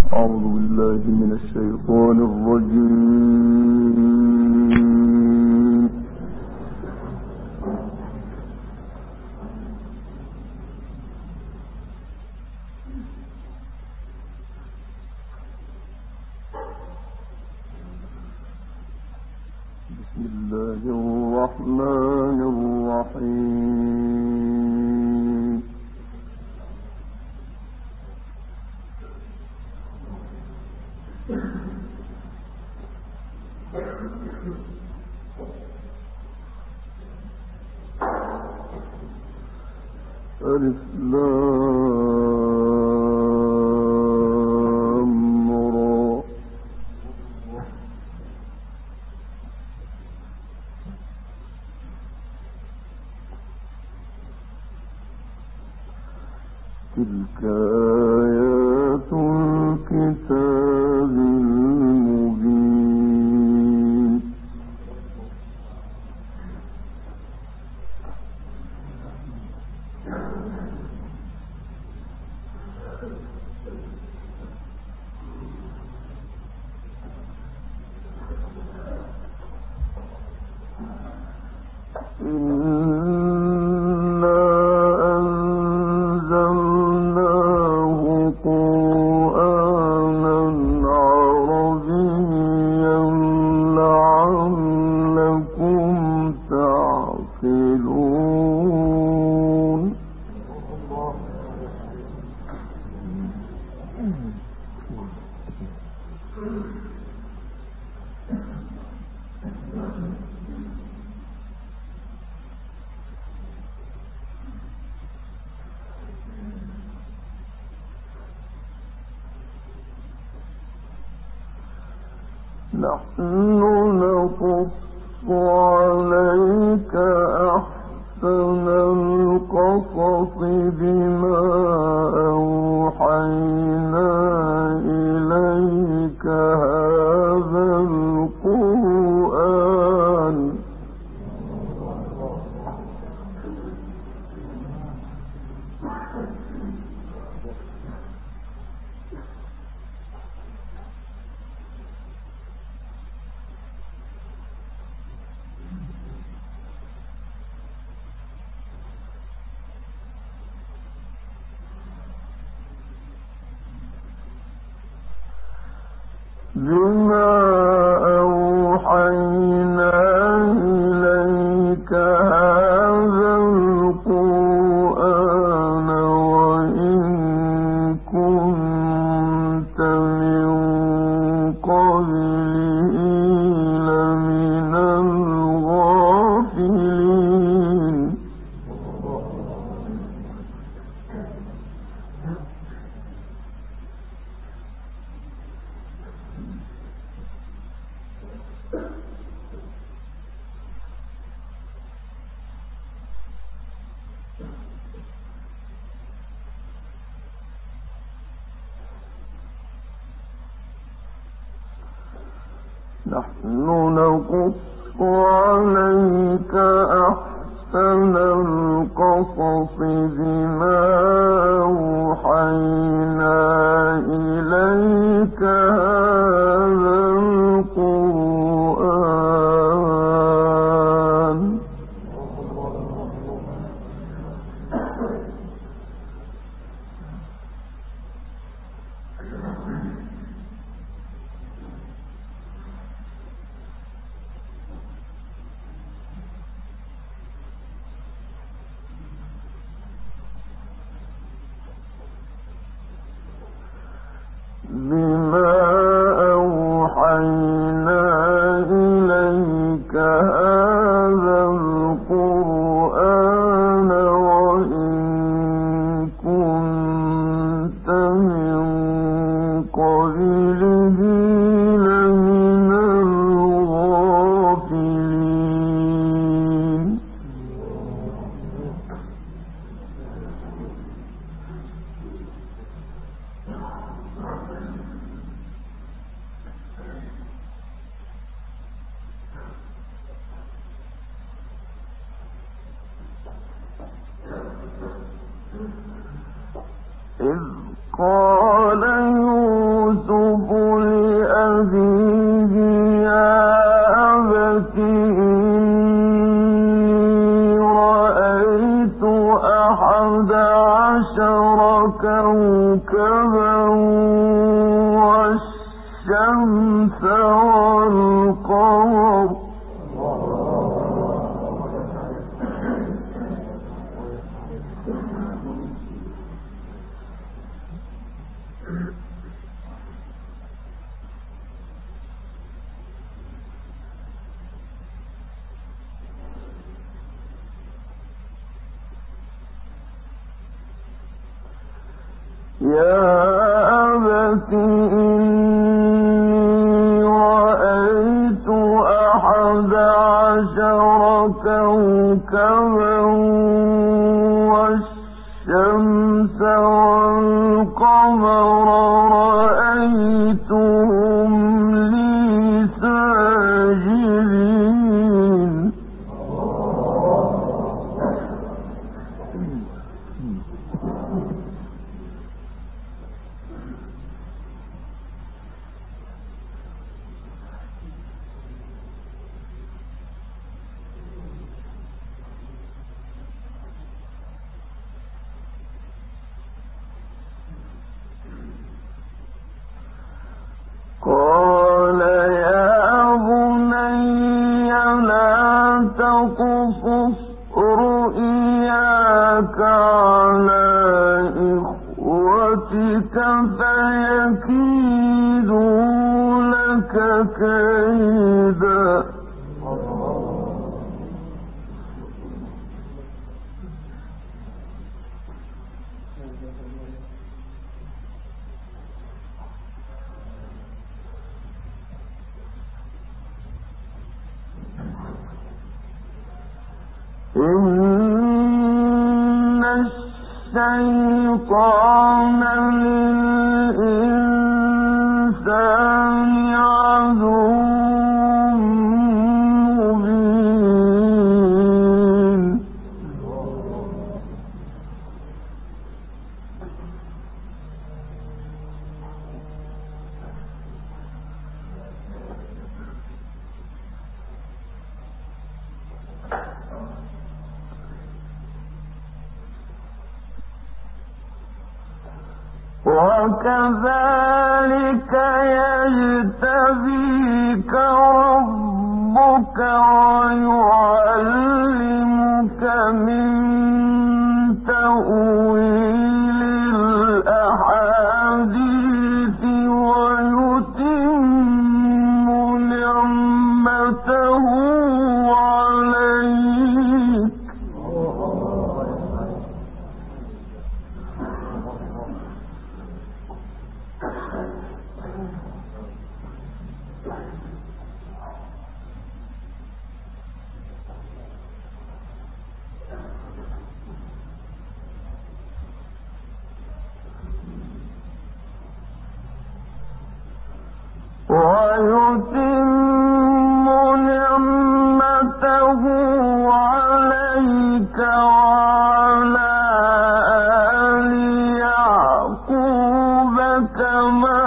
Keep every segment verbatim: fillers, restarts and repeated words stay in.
أعوذ بالله من الشيطان الرجيم. بسم الله الرحمن الرحيم. ألف لام را. تلك آيات الكتاب المبين. إنا أنزلناه قرآنا عربيا لعلكم تعقلون. نحن نقص عليك أحسن القصص بما أوحينا إليك هذا القرآن. بما أوحينا إليك هذا القرآن وإن كنت من قبله لمن الغافلين. نحن نقص عليك أحسن القصص بما أوحينا إليك هذا القرآن. بما أوحينا إليك هذا القرآن وإن كنت من قبله لمن الغافلين. إذ قال يوسف كوكبا والشمس والقمر يا أبت إني رأيت أحد عشر كوكبا والشمس والقمر رأيتهم لي ساجدين قال يا بني لا تقصص رؤياك على إخوتك فيكيدوا لك كيدا إن الشيطان للإنسان عدو مبين وكذلك يجتبيك ربك ويعلمك من تأويل الأحاديث ويتم نعمته عليك ويتم نعمته عليك وعلى آل يعقوب كما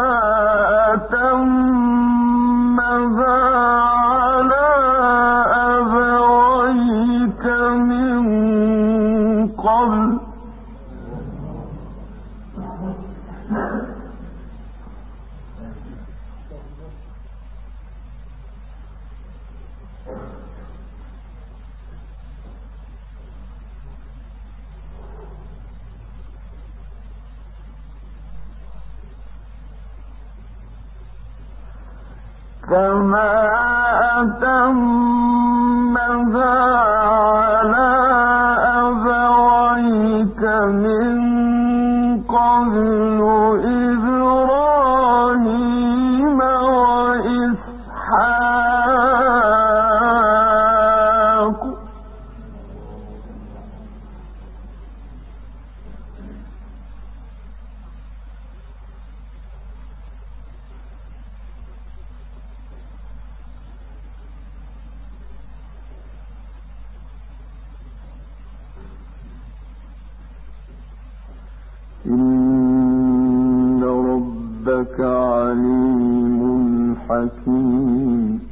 أتمها على أبويك من قبل كما أتمها على أبويك من قبل إبراهيم وإسحاق إن ربك عليم حكيم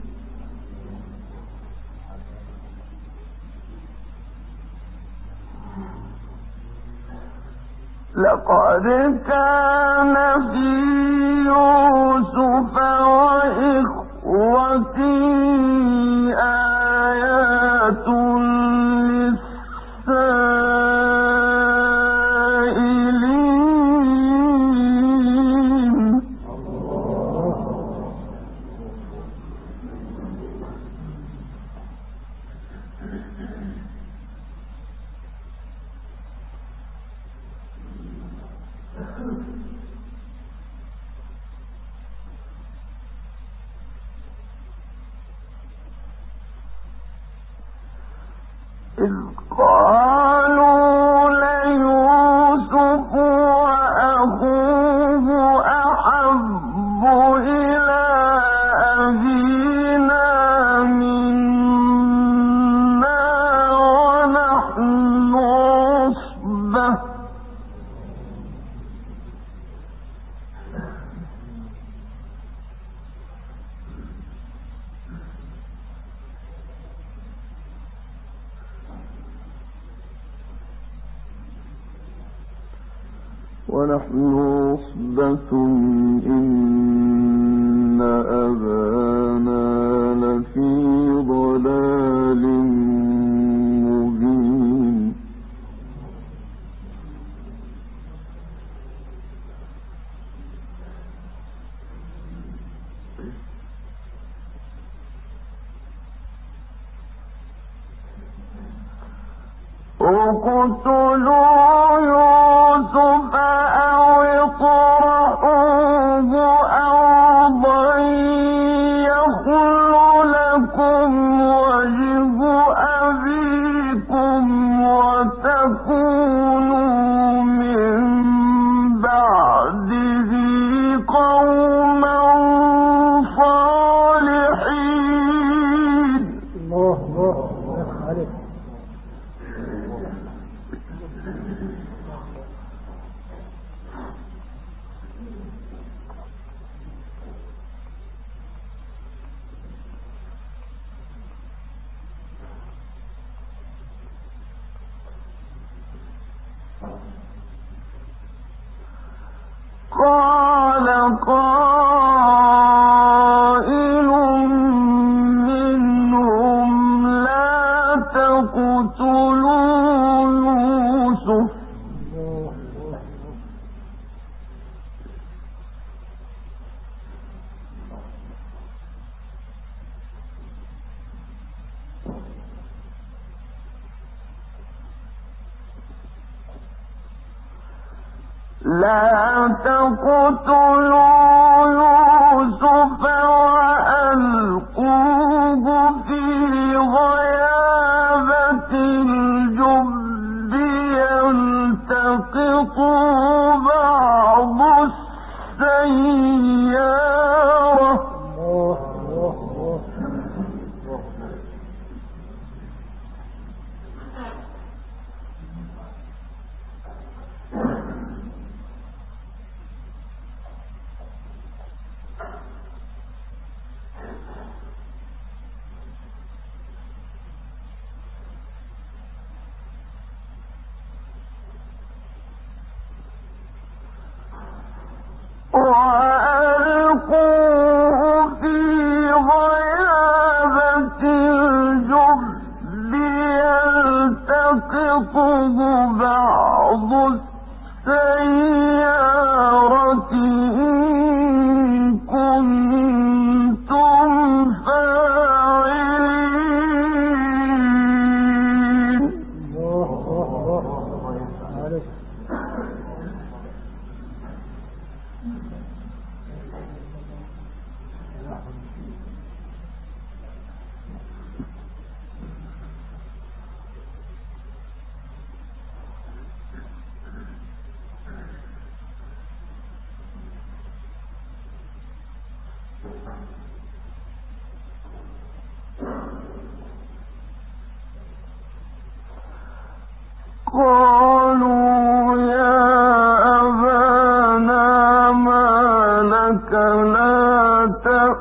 لقد كان في يوسف وإخوته آيات للسائلين. إذ قالوا ليوسف وأخوه أحب إلى أبينا منا ونحن عصبة ونحن عصبة إن أبانا لفي ضلال مبين. اقتلوا يوسف أو اطرحوه أرضا يخل لكم وجه أبيكم وتكونوا من بعده قوما صالحين. الله الله عليك. قال قائل منهم لا تقتلوا يوسف لا تقتلوا يوسف وألقوه في غيابة الجب يلتقطوا بعض السيارة. الله الله الله. وألقوه في غيابة الجب يلتقطه بعض السيارة إن كنتم فاعلين. الله الله عليك. قالوا يا أبانا ما لك لا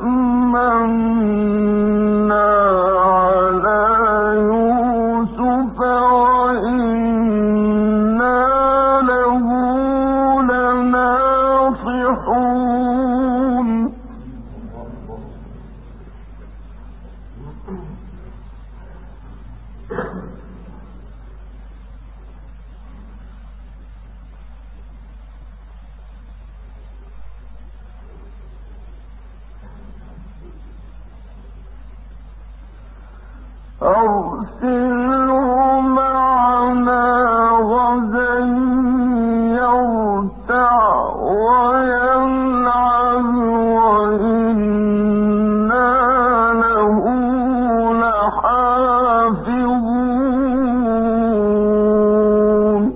تأمنا على يوسف وإنا له يصيحون أرسله معنا غدا يرتع ويلعب وإنا له لحافظون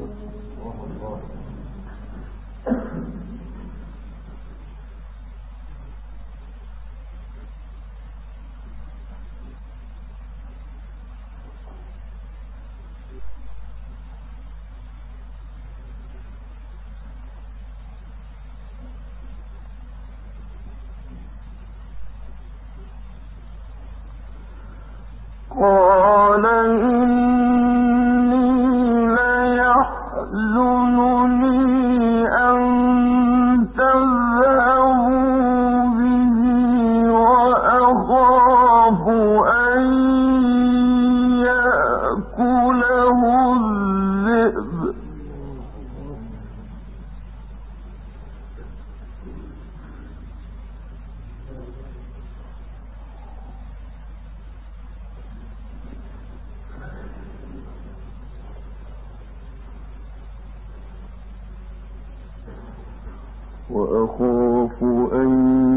قال إني ليحزنني أن تذهبوا به وأخاف أن يأكله الذئب وأخاف أن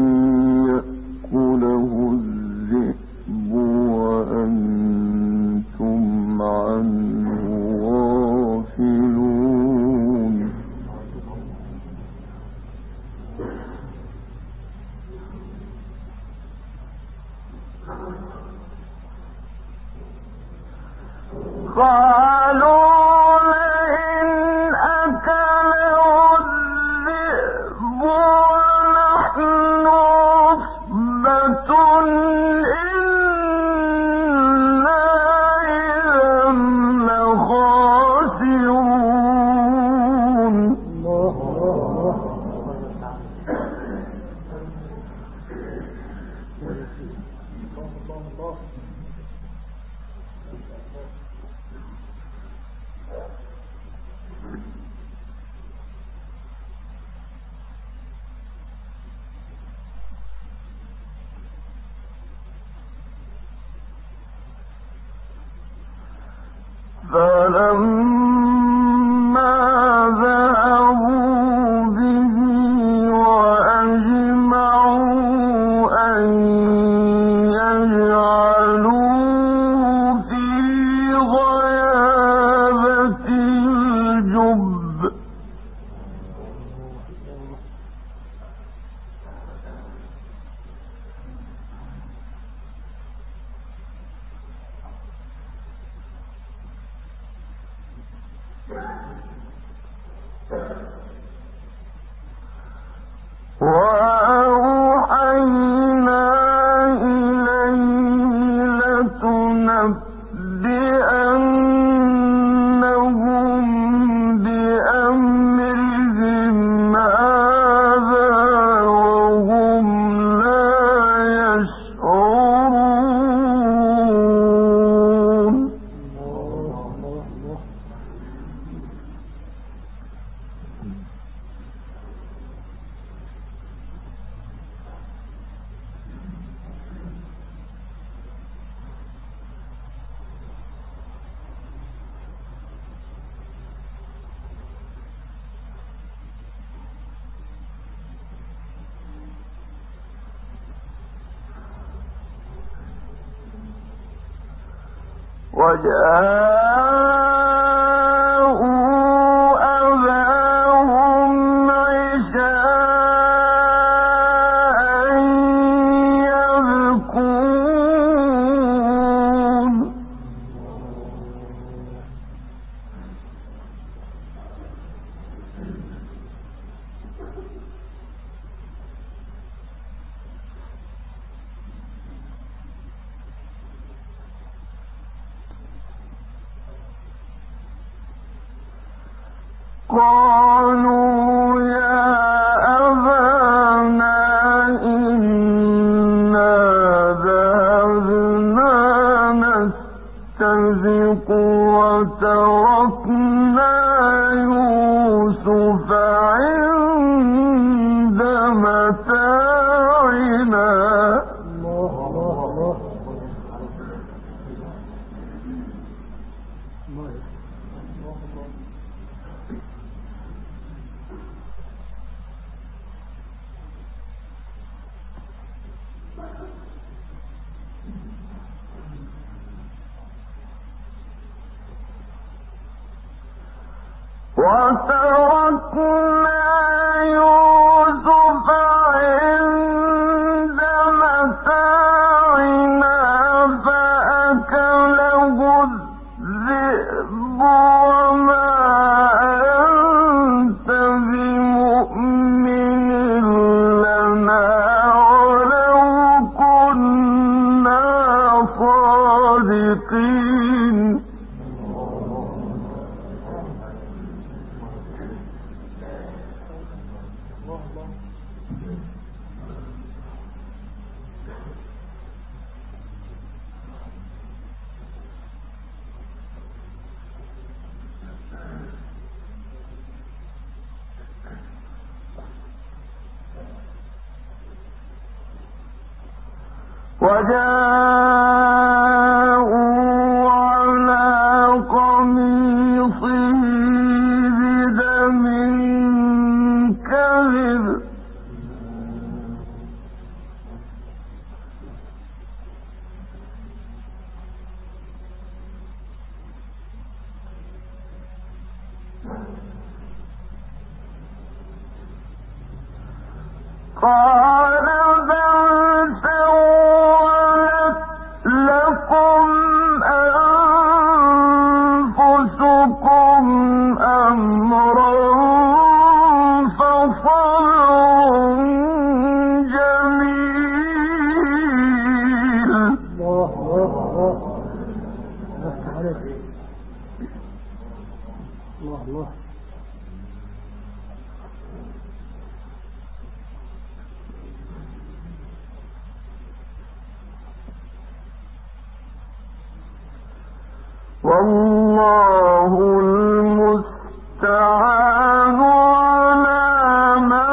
يأكله الذئب وأنتم عنه غافلون قالوا لئن أكله الذئب ونحن عصبة إنا إذا لخاسرون فلما ذهبوا به وأجمعوا أن يجعلوه في غيابة الجب وأوحينا إليه لتنبئنهم بأمرهم هذا وهم لا يشعرون وجاءوا أباهم عشاء يبكون قالوا يا أبانا متاعنا الله الله الله وتركنا يوسف عند متاعنا فأكله الذئب وما أنت بمؤمن لنا ولو كنا صادقين وجاءوا على قميصه بدم كذب قال بل سولت لكم أنفسكم أمرا فصبر جميل الله الله الله عليك الله الله والله المستعان على ما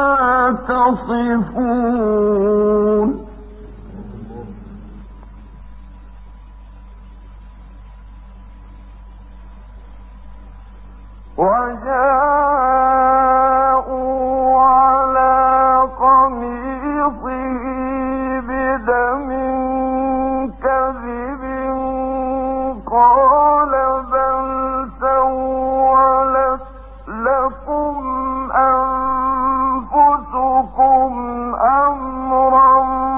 تصفون وجاءوا على قميصه بدم كذب قال بل سولت لكم أنفسكم أمرا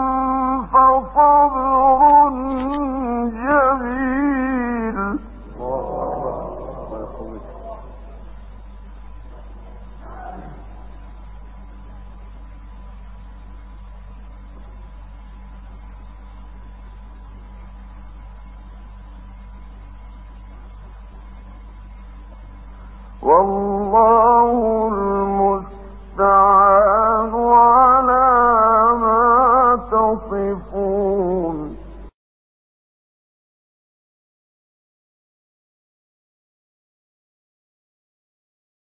فصبر جميل والله المستعان على ما تصفون